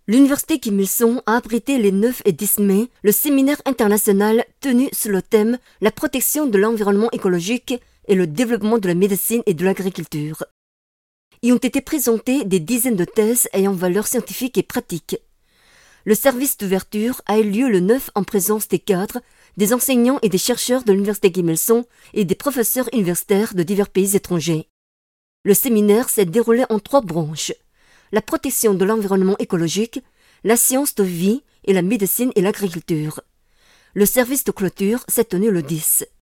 L'université Kim Il-sung a abrité les 9 et 10 mai le séminaire international tenu sur le thème « La protection de l'environnement écologique et le développement de la médecine et de l'agriculture ». Y ont été présentées des dizaines de thèses ayant valeur scientifique et pratique. Le service d'ouverture a eu lieu le 9 en présence des cadres, des enseignants et des chercheurs de l'université Kim Il-sung et des professeurs universitaires de divers pays étrangers. Le séminaire s'est déroulé en 3 branches. La protection de l'environnement écologique, la science de vie et la médecine et l'agriculture. Le service de clôture s'est tenu le 10.